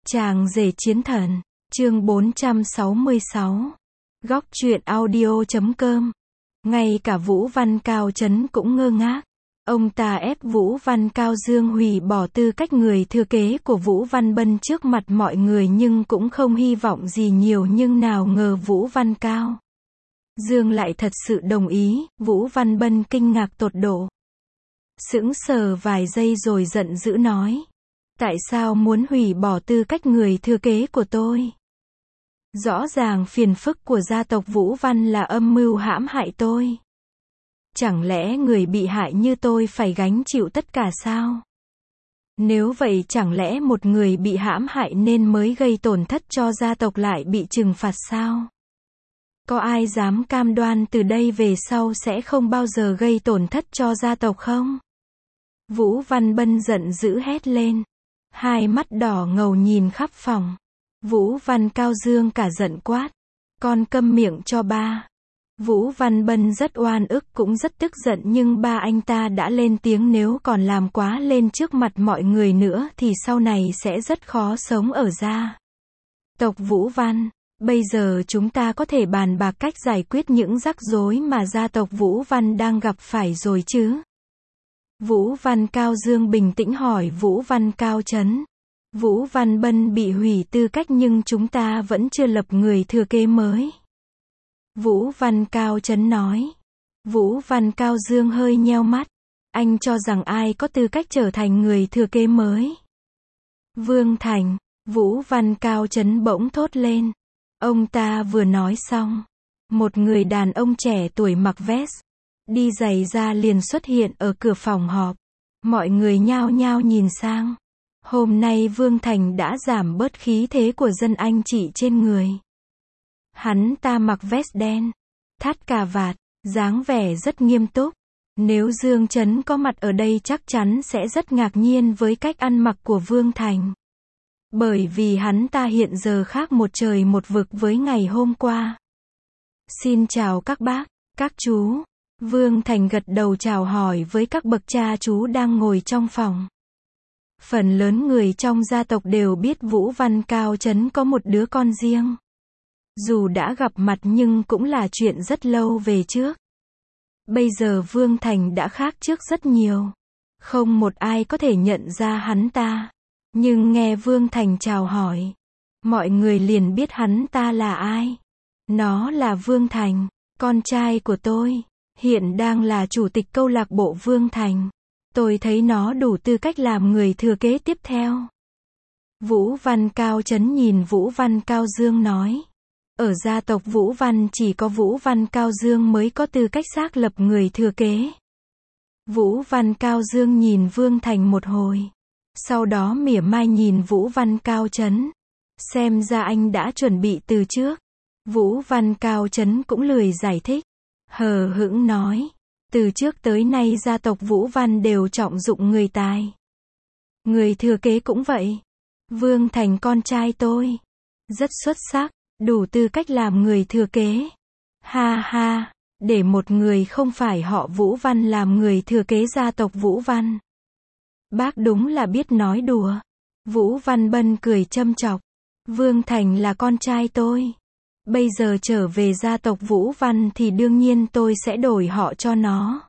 Chàng rể chiến thần, chương 466. Góc truyện audio.com. Ngay cả Vũ Văn Cao Trấn cũng ngơ ngác. Ông ta ép Vũ Văn Cao Dương hủy bỏ tư cách người thừa kế của Vũ Văn Bân trước mặt mọi người nhưng cũng không hy vọng gì nhiều, nhưng nào ngờ Vũ Văn Cao Dương lại thật sự đồng ý. Vũ Văn Bân kinh ngạc tột độ. Sững sờ vài giây rồi giận dữ nói: tại sao muốn hủy bỏ tư cách người thừa kế của tôi? Rõ ràng phiền phức của gia tộc Vũ Văn là âm mưu hãm hại tôi. Chẳng lẽ người bị hại như tôi phải gánh chịu tất cả sao? Nếu vậy chẳng lẽ một người bị hãm hại nên mới gây tổn thất cho gia tộc lại bị trừng phạt sao? Có ai dám cam đoan từ đây về sau sẽ không bao giờ gây tổn thất cho gia tộc không? Vũ Văn Bân giận dữ hét lên. Hai mắt đỏ ngầu nhìn khắp phòng. Vũ Văn Cao Dương cả giận quát: con câm miệng cho ba. Vũ Văn Bân rất oan ức cũng rất tức giận, nhưng ba anh ta đã lên tiếng, nếu còn làm quá lên trước mặt mọi người nữa thì sau này sẽ rất khó sống ở gia tộc Vũ Văn. Bây giờ chúng ta có thể bàn bạc cách giải quyết những rắc rối mà gia tộc Vũ Văn đang gặp phải rồi chứ? Vũ Văn Cao Dương bình tĩnh hỏi Vũ Văn Cao Trấn. Vũ Văn Bân bị hủy tư cách nhưng chúng ta vẫn chưa lập người thừa kế mới. Vũ Văn Cao Trấn nói. Vũ Văn Cao Dương hơi nheo mắt. Anh cho rằng ai có tư cách trở thành người thừa kế mới? Vương Thành. Vũ Văn Cao Trấn bỗng thốt lên. Ông ta vừa nói xong, một người đàn ông trẻ tuổi mặc vest, đi giày da liền xuất hiện ở cửa phòng họp. Mọi người nhao nhao nhìn sang. Hôm nay Vương Thành đã giảm bớt khí thế của dân anh chị trên người. Hắn ta mặc vest đen, thắt cà vạt, dáng vẻ rất nghiêm túc. Nếu Dương Trấn có mặt ở đây chắc chắn sẽ rất ngạc nhiên với cách ăn mặc của Vương Thành. Bởi vì hắn ta hiện giờ khác một trời một vực với ngày hôm qua. Xin chào các bác, các chú. Vương Thành gật đầu chào hỏi với các bậc cha chú đang ngồi trong phòng. Phần lớn người trong gia tộc đều biết Vũ Văn Cao Trấn có một đứa con riêng. Dù đã gặp mặt nhưng cũng là chuyện rất lâu về trước. Bây giờ Vương Thành đã khác trước rất nhiều. Không một ai có thể nhận ra hắn ta. Nhưng nghe Vương Thành chào hỏi, mọi người liền biết hắn ta là ai. Nó là Vương Thành, con trai của tôi. Hiện đang là chủ tịch câu lạc bộ Vương Thành. Tôi thấy nó đủ tư cách làm người thừa kế tiếp theo. Vũ Văn Cao Trấn nhìn Vũ Văn Cao Dương nói. Ở gia tộc Vũ Văn chỉ có Vũ Văn Cao Dương mới có tư cách xác lập người thừa kế. Vũ Văn Cao Dương nhìn Vương Thành một hồi. Sau đó mỉa mai nhìn Vũ Văn Cao Trấn. Xem ra anh đã chuẩn bị từ trước. Vũ Văn Cao Trấn cũng lười giải thích. Hờ hững nói. Từ trước tới nay gia tộc Vũ Văn đều trọng dụng người tài. Người thừa kế cũng vậy. Vương Thành con trai tôi. Rất xuất sắc, đủ tư cách làm người thừa kế. Ha ha, để một người không phải họ Vũ Văn làm người thừa kế gia tộc Vũ Văn. Bác đúng là biết nói đùa. Vũ Văn Bân cười châm chọc. Vương Thành là con trai tôi. Bây giờ trở về gia tộc Vũ Văn thì đương nhiên tôi sẽ đổi họ cho nó.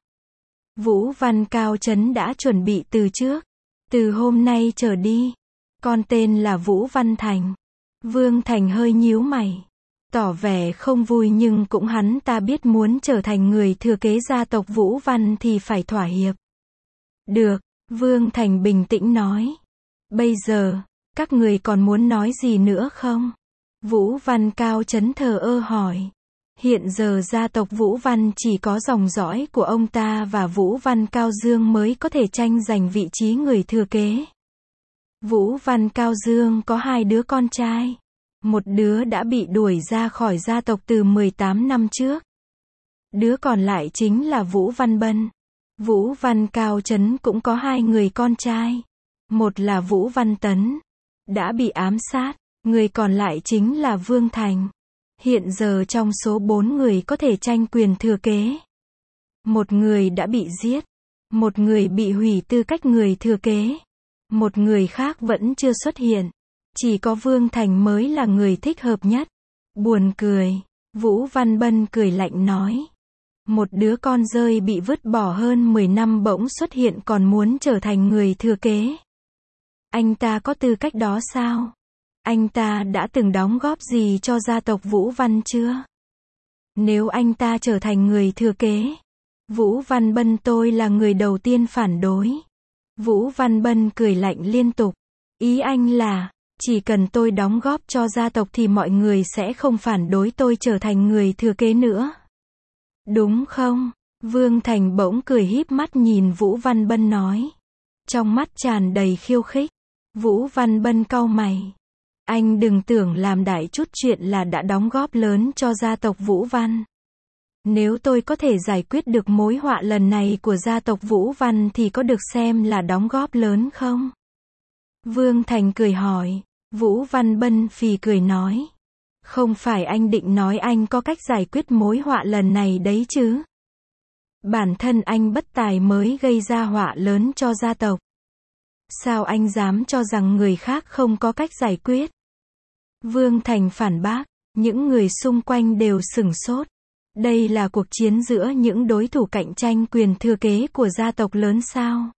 Vũ Văn Cao Trấn đã chuẩn bị từ trước. Từ hôm nay trở đi, con tên là Vũ Văn Thành. Vương Thành hơi nhíu mày, tỏ vẻ không vui, nhưng cũng hắn ta biết muốn trở thành người thừa kế gia tộc Vũ Văn thì phải thỏa hiệp. Được, Vương Thành bình tĩnh nói. Bây giờ, các người còn muốn nói gì nữa không? Vũ Văn Cao Trấn thờ ơ hỏi. Hiện giờ gia tộc Vũ Văn chỉ có dòng dõi của ông ta và Vũ Văn Cao Dương mới có thể tranh giành vị trí người thừa kế. Vũ Văn Cao Dương có hai đứa con trai. Một đứa đã bị đuổi ra khỏi gia tộc từ 18 năm trước. Đứa còn lại chính là Vũ Văn Bân. Vũ Văn Cao Trấn cũng có hai người con trai. Một là Vũ Văn Tấn, đã bị ám sát. Người còn lại chính là Vương Thành. Hiện giờ trong số 4 người có thể tranh quyền thừa kế, một người đã bị giết, một người bị hủy tư cách người thừa kế, một người khác vẫn chưa xuất hiện. Chỉ có Vương Thành mới là người thích hợp nhất. Buồn cười. Vũ Văn Bân cười lạnh nói. Một đứa con rơi bị vứt bỏ hơn 10 năm bỗng xuất hiện còn muốn trở thành người thừa kế. Anh ta có tư cách đó sao? Anh ta đã từng đóng góp gì cho gia tộc Vũ Văn chưa? Nếu anh ta trở thành người thừa kế, Vũ Văn Bân tôi là người đầu tiên phản đối. Vũ Văn Bân cười lạnh liên tục. Ý anh là, chỉ cần tôi đóng góp cho gia tộc thì mọi người sẽ không phản đối tôi trở thành người thừa kế nữa. Đúng không? Vương Thành bỗng cười híp mắt nhìn Vũ Văn Bân nói. Trong mắt tràn đầy khiêu khích. Vũ Văn Bân cau mày. Anh đừng tưởng làm đại chút chuyện là đã đóng góp lớn cho gia tộc Vũ Văn. Nếu tôi có thể giải quyết được mối họa lần này của gia tộc Vũ Văn thì có được xem là đóng góp lớn không? Vương Thành cười hỏi. Vũ Văn Bân phì cười nói. Không phải anh định nói anh có cách giải quyết mối họa lần này đấy chứ? Bản thân anh bất tài mới gây ra họa lớn cho gia tộc. Sao anh dám cho rằng người khác không có cách giải quyết? Vương Thành phản bác. Những người xung quanh đều sửng sốt. Đây là cuộc chiến giữa những đối thủ cạnh tranh quyền thừa kế của gia tộc lớn sao?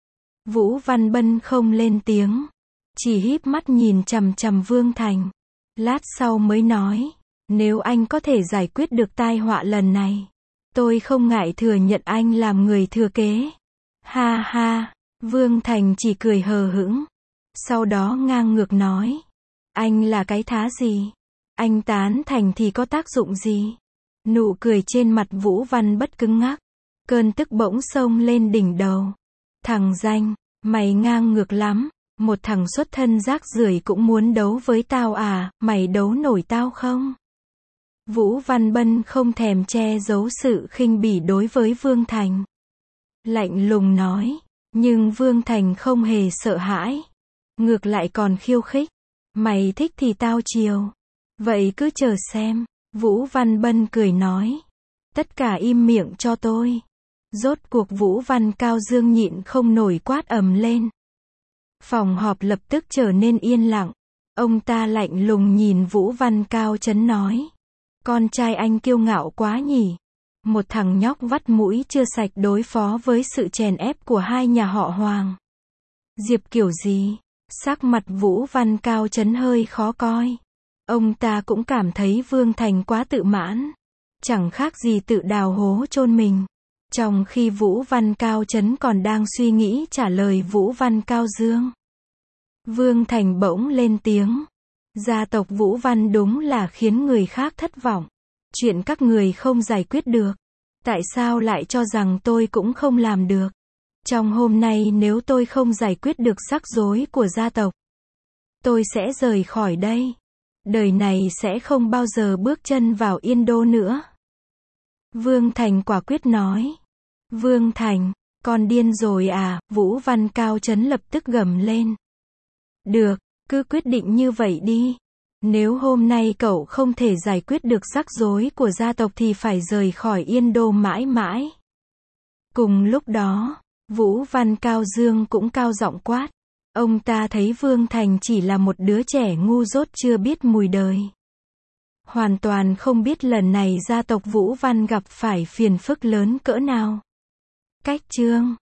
Vũ Văn Bân không lên tiếng. Chỉ híp mắt nhìn chằm chằm Vương Thành. Lát sau mới nói. Nếu anh có thể giải quyết được tai họa lần này, tôi không ngại thừa nhận anh làm người thừa kế. Ha ha. Vương Thành chỉ cười hờ hững. Sau đó ngang ngược nói. Anh là cái thá gì? Anh tán thành thì có tác dụng gì? Nụ cười trên mặt Vũ Văn Bất cứng ngắc. Cơn tức bỗng xông lên đỉnh đầu. Thằng danh, mày ngang ngược lắm. Một thằng xuất thân rác rưởi cũng muốn đấu với tao à, mày đấu nổi tao không? Vũ Văn Bân không thèm che giấu sự khinh bỉ đối với Vương Thành. Lạnh lùng nói. Nhưng Vương Thành không hề sợ hãi. Ngược lại còn khiêu khích. Mày thích thì tao chiều. Vậy cứ chờ xem. Vũ Văn Bân cười nói. Tất cả im miệng cho tôi. Rốt cuộc Vũ Văn Cao Dương nhịn không nổi quát ầm lên. Phòng họp lập tức trở nên yên lặng. Ông ta lạnh lùng nhìn Vũ Văn Cao Trấn nói. Con trai anh kiêu ngạo quá nhỉ. Một thằng nhóc vắt mũi chưa sạch đối phó với sự chèn ép của hai nhà họ Hoàng. Diệp kiểu gì? Sắc mặt Vũ Văn Cao Trấn hơi khó coi. Ông ta cũng cảm thấy Vương Thành quá tự mãn. Chẳng khác gì tự đào hố chôn mình. Trong khi Vũ Văn Cao Trấn còn đang suy nghĩ trả lời Vũ Văn Cao Dương. Vương Thành bỗng lên tiếng. Gia tộc Vũ Văn đúng là khiến người khác thất vọng. Chuyện các người không giải quyết được. Tại sao lại cho rằng tôi cũng không làm được? Trong hôm nay nếu tôi không giải quyết được rắc rối của gia tộc, tôi sẽ rời khỏi đây. Đời này sẽ không bao giờ bước chân vào Yên Đô nữa. Vương Thành quả quyết nói. Vương Thành, con điên rồi à? Vũ Văn Cao Trấn lập tức gầm lên. Được, cứ quyết định như vậy đi. Nếu hôm nay cậu không thể giải quyết được rắc rối của gia tộc thì phải rời khỏi Yên Đô mãi mãi. Cùng lúc đó, Vũ Văn Cao Dương cũng cao giọng quát. Ông ta thấy Vương Thành chỉ là một đứa trẻ ngu dốt chưa biết mùi đời. Hoàn toàn không biết lần này gia tộc Vũ Văn gặp phải phiền phức lớn cỡ nào. Cách chương